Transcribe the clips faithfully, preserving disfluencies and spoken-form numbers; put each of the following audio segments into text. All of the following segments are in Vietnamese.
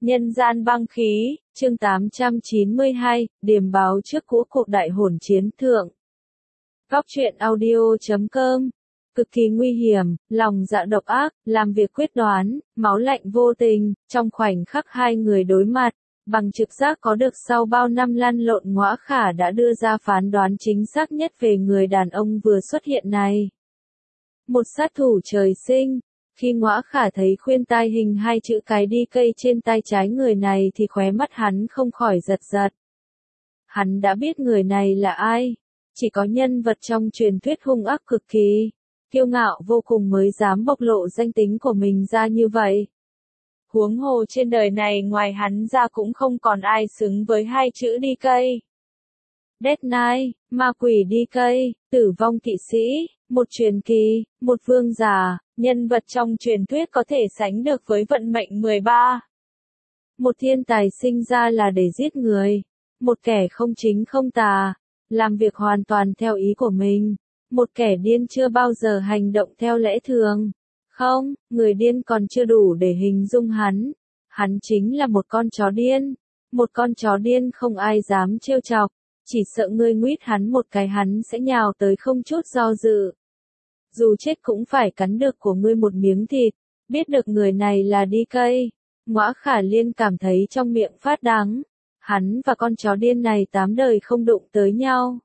Nhân gian băng khí, chương tám trăm chín mươi hai, điềm báo trước cũ cuộc đại hỗn chiến thượng. Góc truyện audio chấm com. Cực kỳ nguy hiểm, lòng dạ độc ác, làm việc quyết đoán, máu lạnh vô tình, trong khoảnh khắc hai người đối mặt, bằng trực giác có được sau bao năm lăn lộn Ngõa Khả đã đưa ra phán đoán chính xác nhất về người đàn ông vừa xuất hiện này. Một sát thủ trời sinh. Khi Ngõa Khả thấy khuyên tai hình hai chữ cái đi cây trên tay trái người này thì khóe mắt hắn không khỏi giật giật. Hắn đã biết người này là ai, chỉ có nhân vật trong truyền thuyết hung ác cực kỳ, kiêu ngạo vô cùng mới dám bộc lộ danh tính của mình ra như vậy. Huống hồ trên đời này ngoài hắn ra cũng không còn ai xứng với hai chữ đi cây. Death Knight, ma quỷ đi cây, tử vong kỵ sĩ, một truyền kỳ, một vương giả, nhân vật trong truyền thuyết có thể sánh được với vận mệnh mười ba. Một thiên tài sinh ra là để giết người, một kẻ không chính không tà, làm việc hoàn toàn theo ý của mình, một kẻ điên chưa bao giờ hành động theo lẽ thường. Không, người điên còn chưa đủ để hình dung hắn, hắn chính là một con chó điên, một con chó điên không ai dám trêu chọc, chỉ sợ ngươi nguýt hắn một cái hắn sẽ nhào tới không chút do dự. Dù chết cũng phải cắn được của ngươi một miếng thịt, biết được người này là đi cây. Ngõa Khả Liên cảm thấy trong miệng phát đắng, hắn và con chó điên này tám đời không đụng tới nhau.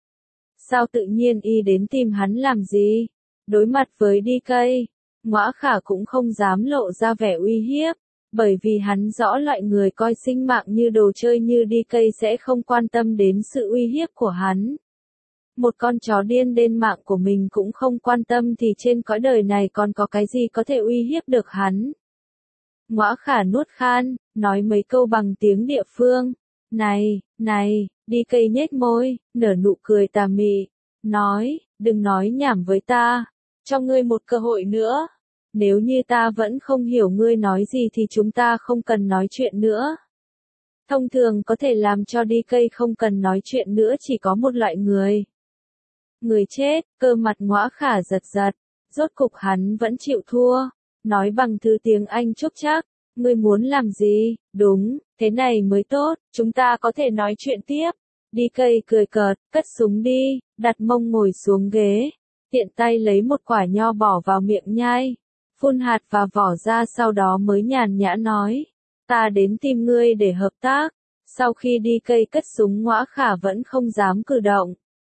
Sao tự nhiên y đến tìm hắn làm gì? Đối mặt với đi cây, Ngõa Khả cũng không dám lộ ra vẻ uy hiếp, bởi vì hắn rõ loại người coi sinh mạng như đồ chơi như đi cây sẽ không quan tâm đến sự uy hiếp của hắn. Một con chó điên đến mạng của mình cũng không quan tâm thì trên cõi đời này còn có cái gì có thể uy hiếp được hắn. Ngõa Khả nuốt khan, nói mấy câu bằng tiếng địa phương. Này, này, đi cây nhếch môi, nở nụ cười tà mị, nói, đừng nói nhảm với ta, cho ngươi một cơ hội nữa. Nếu như ta vẫn không hiểu ngươi nói gì thì chúng ta không cần nói chuyện nữa. Thông thường có thể làm cho đi cây không cần nói chuyện nữa chỉ có một loại người. Người chết, cơ mặt Ngõa Khả giật giật, rốt cục hắn vẫn chịu thua, nói bằng thứ tiếng Anh chúc chắc, ngươi muốn làm gì, đúng, thế này mới tốt, chúng ta có thể nói chuyện tiếp. Đi cây cười cợt, cất súng đi, đặt mông ngồi xuống ghế, tiện tay lấy một quả nho bỏ vào miệng nhai, phun hạt và vỏ ra sau đó mới nhàn nhã nói, ta đến tìm ngươi để hợp tác. Sau khi đi cây cất súng Ngõa Khả vẫn không dám cử động.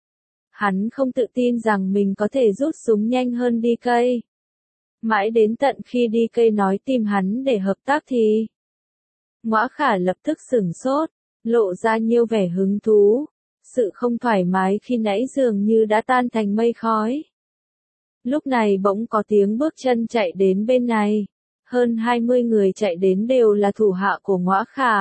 Hắn không tự tin rằng mình có thể rút súng nhanh hơn đi cây. Mãi đến tận khi đi cây nói tìm hắn để hợp tác thì Ngõa Khả lập tức sửng sốt, lộ ra nhiều vẻ hứng thú. Sự không thoải mái khi nãy dường như đã tan thành mây khói. Lúc này bỗng có tiếng bước chân chạy đến bên này. Hơn hai mươi người chạy đến đều là thủ hạ của Ngõa Khả.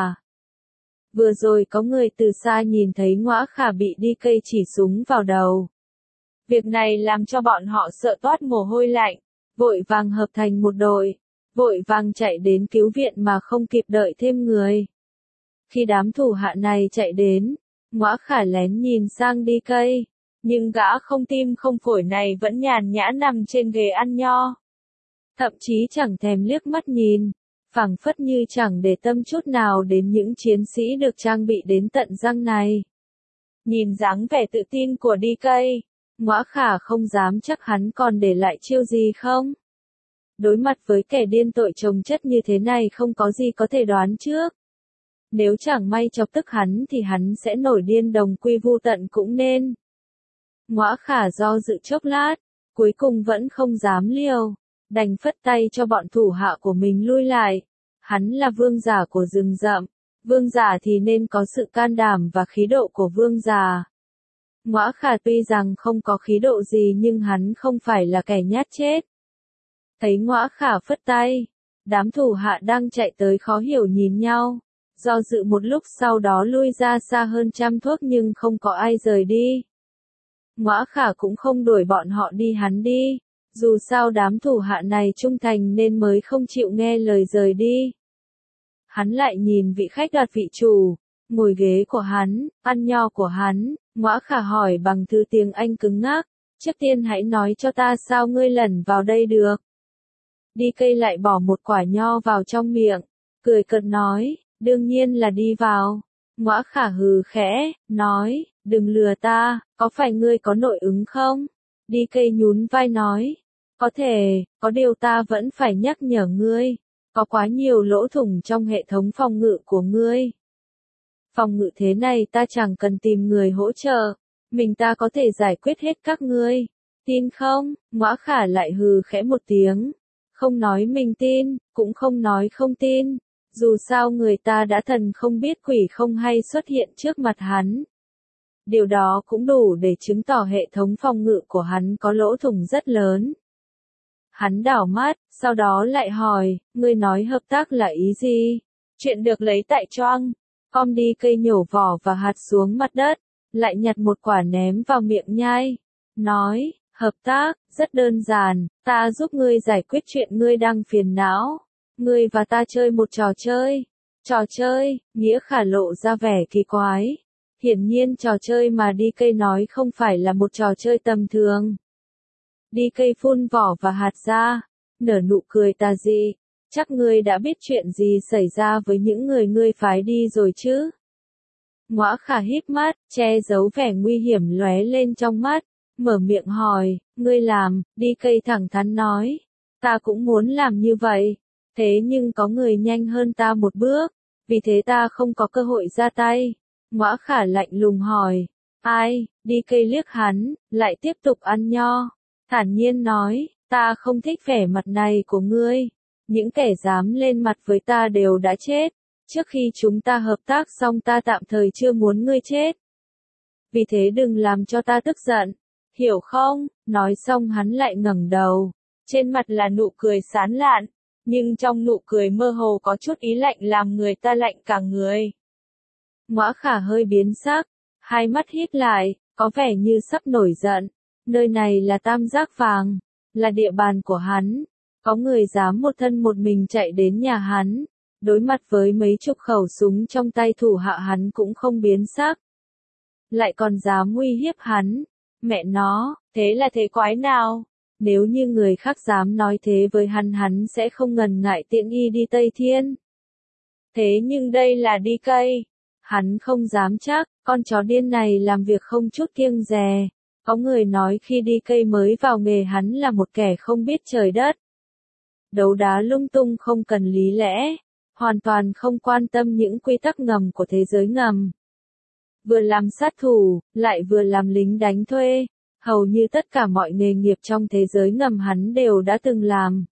Vừa rồi có người từ xa nhìn thấy Ngõa Khả bị đi cây chỉ súng vào đầu. Việc này làm cho bọn họ sợ toát mồ hôi lạnh, vội vàng hợp thành một đội, vội vàng chạy đến cứu viện mà không kịp đợi thêm người. Khi đám thủ hạ này chạy đến, Ngõa Khả lén nhìn sang đi cây, nhưng gã không tim không phổi này vẫn nhàn nhã nằm trên ghế ăn nho. Thậm chí chẳng thèm liếc mắt nhìn, phảng phất như chẳng để tâm chút nào đến những chiến sĩ được trang bị đến tận răng này. Nhìn dáng vẻ tự tin của đi cây, Ngõa Khả không dám chắc hắn còn để lại chiêu gì không. Đối mặt với kẻ điên tội chồng chất như thế này không có gì có thể đoán trước. Nếu chẳng may chọc tức hắn thì hắn sẽ nổi điên đồng quy vu tận cũng nên. Ngõa Khả do dự chốc lát, cuối cùng vẫn không dám liều, đành phất tay cho bọn thủ hạ của mình lui lại. Hắn là vương giả của rừng rậm, vương giả thì nên có sự can đảm và khí độ của vương giả. Ngõa Khả tuy rằng không có khí độ gì nhưng hắn không phải là kẻ nhát chết. Thấy Ngõa Khả phất tay, đám thủ hạ đang chạy tới khó hiểu nhìn nhau, do dự một lúc sau đó lui ra xa hơn trăm thước nhưng không có ai rời đi. Ngõa Khả cũng không đuổi bọn họ đi hắn đi, dù sao đám thủ hạ này trung thành nên mới không chịu nghe lời rời đi. Hắn lại nhìn vị khách đoạt vị chủ, ngồi ghế của hắn, ăn nho của hắn. Ngõa Khả hỏi bằng thứ tiếng Anh cứng ngắc, trước tiên hãy nói cho ta sao ngươi lẩn vào đây được. Đi cây lại bỏ một quả nho vào trong miệng, cười cợt nói, đương nhiên là đi vào. Ngõa Khả hừ khẽ, nói, đừng lừa ta, có phải ngươi có nội ứng không? đê ca nhún vai nói, có thể, có điều ta vẫn phải nhắc nhở ngươi, có quá nhiều lỗ thủng trong hệ thống phòng ngự của ngươi. Phòng ngự thế này ta chẳng cần tìm người hỗ trợ, mình ta có thể giải quyết hết các ngươi. Tin không? Ngõa Khả lại hừ khẽ một tiếng. Không nói mình tin, cũng không nói không tin. Dù sao người ta đã thần không biết quỷ không hay xuất hiện trước mặt hắn. Điều đó cũng đủ để chứng tỏ hệ thống phòng ngự của hắn có lỗ thủng rất lớn. Hắn đảo mắt, sau đó lại hỏi, ngươi nói hợp tác là ý gì? Chuyện được lấy tại Choang. Com đê ca nhổ vỏ và hạt xuống mặt đất, lại nhặt một quả ném vào miệng nhai. Nói, hợp tác, rất đơn giản, ta giúp ngươi giải quyết chuyện ngươi đang phiền não. Ngươi và ta chơi một trò chơi. Trò chơi, Nghĩa Khả lộ ra vẻ kỳ quái. Hiển nhiên trò chơi mà đê ca nói không phải là một trò chơi tầm thường. đê ca phun vỏ và hạt ra, nở nụ cười tà dị. Chắc ngươi đã biết chuyện gì xảy ra với những người ngươi phái đi rồi chứ? Ngõa Khả híp mắt, che giấu vẻ nguy hiểm lóe lên trong mắt, mở miệng hỏi, ngươi làm, đê ca thẳng thắn nói, ta cũng muốn làm như vậy, thế nhưng có người nhanh hơn ta một bước, vì thế ta không có cơ hội ra tay. Ngõa Khả lạnh lùng hỏi, ai? đê ca liếc hắn, lại tiếp tục ăn nho, thản nhiên nói, ta không thích vẻ mặt này của ngươi. Những kẻ dám lên mặt với ta đều đã chết. Trước khi chúng ta hợp tác xong ta tạm thời chưa muốn ngươi chết. Vì thế đừng làm cho ta tức giận. Hiểu không? Nói xong hắn lại ngẩng đầu. Trên mặt là nụ cười sán lạn. Nhưng trong nụ cười mơ hồ có chút ý lạnh làm người ta lạnh cả người. Ngõa Khả hơi biến sắc. Hai mắt híp lại, có vẻ như sắp nổi giận. Nơi này là Tam Giác Vàng. Là địa bàn của hắn. Có người dám một thân một mình chạy đến nhà hắn, đối mặt với mấy chục khẩu súng trong tay thủ hạ hắn cũng không biến sắc. Lại còn dám uy hiếp hắn. Mẹ nó, thế là thế quái nào? Nếu như người khác dám nói thế với hắn hắn sẽ không ngần ngại tiện y đi Tây Thiên. Thế nhưng đây là đê ca. Hắn không dám chắc, con chó điên này làm việc không chút kiêng dè. Có người nói khi đê ca mới vào nghề hắn là một kẻ không biết trời đất. Đấu đá lung tung không cần lý lẽ, hoàn toàn không quan tâm những quy tắc ngầm của thế giới ngầm. Vừa làm sát thủ, lại vừa làm lính đánh thuê, hầu như tất cả mọi nghề nghiệp trong thế giới ngầm hắn đều đã từng làm.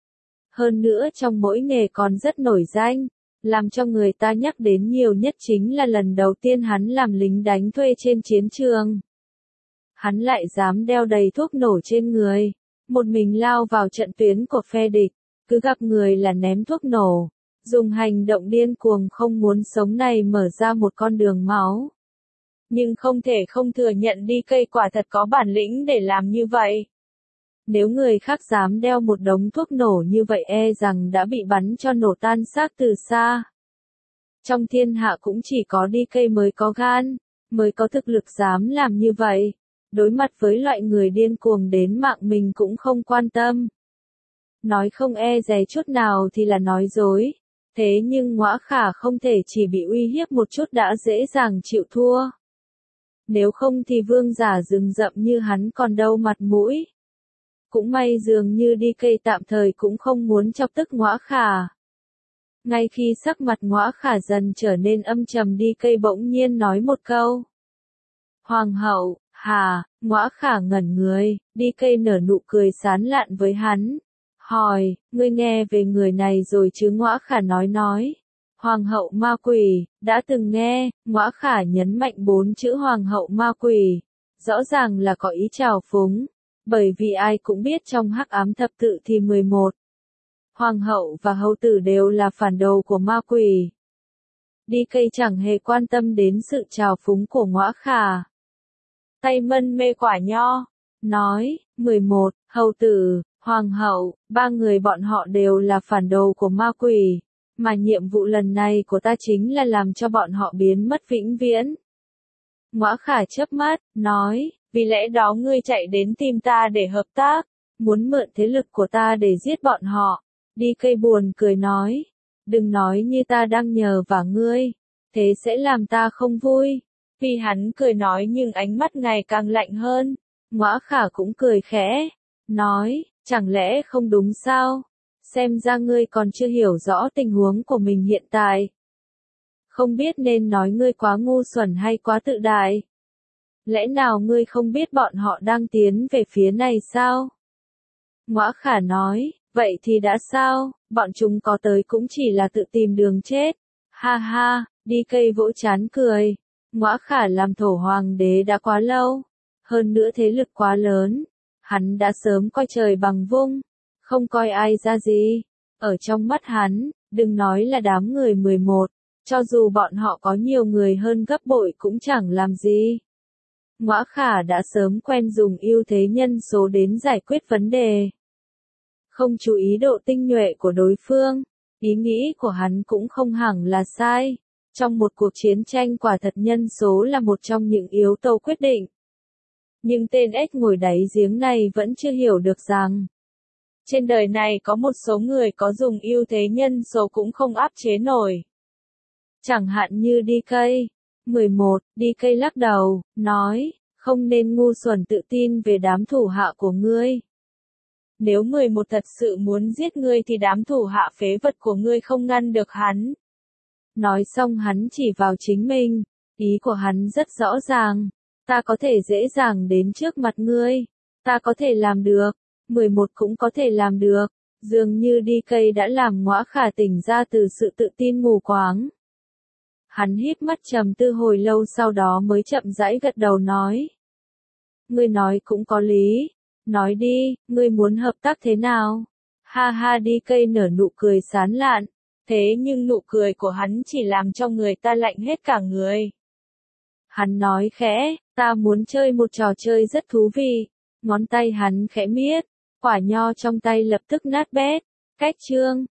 Hơn nữa trong mỗi nghề còn rất nổi danh, làm cho người ta nhắc đến nhiều nhất chính là lần đầu tiên hắn làm lính đánh thuê trên chiến trường. Hắn lại dám đeo đầy thuốc nổ trên người. Một mình lao vào trận tuyến của phe địch, cứ gặp người là ném thuốc nổ, dùng hành động điên cuồng không muốn sống này mở ra một con đường máu. Nhưng không thể không thừa nhận đê ca quả thật có bản lĩnh để làm như vậy. Nếu người khác dám đeo một đống thuốc nổ như vậy e rằng đã bị bắn cho nổ tan xác từ xa. Trong thiên hạ cũng chỉ có đê ca mới có gan, mới có thực lực dám làm như vậy. Đối mặt với loại người điên cuồng đến mạng mình cũng không quan tâm. Nói không e dè chút nào thì là nói dối. Thế nhưng Ngõa Khả không thể chỉ bị uy hiếp một chút đã dễ dàng chịu thua. Nếu không thì vương giả rừng rậm như hắn còn đâu mặt mũi. Cũng may dường như đê ca tạm thời cũng không muốn chọc tức Ngõa Khả. Ngay khi sắc mặt Ngõa Khả dần trở nên âm trầm đê ca bỗng nhiên nói một câu. Hoàng hậu. Hà, Ngõa Khả ngẩn người, đê ca nở nụ cười sán lạn với hắn. Hỏi, ngươi nghe về người này rồi chứ? Ngõa Khả nói nói. Hoàng hậu ma quỷ, đã từng nghe. Ngõa Khả nhấn mạnh bốn chữ hoàng hậu ma quỷ. Rõ ràng là có ý trào phúng. Bởi vì ai cũng biết trong hắc ám thập tự thì mười một. Hoàng hậu và hầu tử đều là phản đồ của ma quỷ. đê ca chẳng hề quan tâm đến sự trào phúng của Ngõa Khả. Tay mân mê quả nho, nói, mười một, hầu tử, hoàng hậu, ba người bọn họ đều là phản đồ của ma quỷ, mà nhiệm vụ lần này của ta chính là làm cho bọn họ biến mất vĩnh viễn. Ngõa Khả chớp mắt, nói, vì lẽ đó ngươi chạy đến tìm ta để hợp tác, muốn mượn thế lực của ta để giết bọn họ. đê ca buồn cười nói, đừng nói như ta đang nhờ vả ngươi, thế sẽ làm ta không vui. Vì hắn cười nói nhưng ánh mắt ngày càng lạnh hơn. Ngõa Khả cũng cười khẽ, nói, chẳng lẽ không đúng sao? Xem ra ngươi còn chưa hiểu rõ tình huống của mình hiện tại. Không biết nên nói ngươi quá ngu xuẩn hay quá tự đại. Lẽ nào ngươi không biết bọn họ đang tiến về phía này sao? Ngõa Khả nói, vậy thì đã sao, bọn chúng có tới cũng chỉ là tự tìm đường chết. Ha ha, đi cây vỗ chán cười. Ngõa Khả làm thổ hoàng đế đã quá lâu, hơn nữa thế lực quá lớn, hắn đã sớm coi trời bằng vung, không coi ai ra gì. Ở trong mắt hắn, đừng nói là đám người mười một, cho dù bọn họ có nhiều người hơn gấp bội cũng chẳng làm gì. Ngõa Khả đã sớm quen dùng ưu thế nhân số đến giải quyết vấn đề. Không chú ý độ tinh nhuệ của đối phương, ý nghĩ của hắn cũng không hẳn là sai. Trong một cuộc chiến tranh quả thật nhân số là một trong những yếu tố quyết định. Nhưng tên ếch ngồi đáy giếng này vẫn chưa hiểu được rằng, trên đời này có một số người có dùng ưu thế nhân số cũng không áp chế nổi. Chẳng hạn như đê cây. mười một, đê cây lắc đầu, nói, không nên ngu xuẩn tự tin về đám thủ hạ của ngươi. Nếu mười một thật sự muốn giết ngươi thì đám thủ hạ phế vật của ngươi không ngăn được hắn. Nói xong hắn chỉ vào chính mình, ý của hắn rất rõ ràng, ta có thể dễ dàng đến trước mặt ngươi, ta có thể làm được, mười một cũng có thể làm được, dường như đê cây đã làm Ngõa Khả tỉnh ra từ sự tự tin mù quáng. Hắn híp mắt trầm tư hồi lâu sau đó mới chậm rãi gật đầu nói. Ngươi nói cũng có lý, nói đi, ngươi muốn hợp tác thế nào? Ha ha, đê cây nở nụ cười sán lạn. Thế nhưng nụ cười của hắn chỉ làm cho người ta lạnh hết cả người. Hắn nói khẽ, ta muốn chơi một trò chơi rất thú vị. Ngón tay hắn khẽ miết, quả nho trong tay lập tức nát bét. Cách chương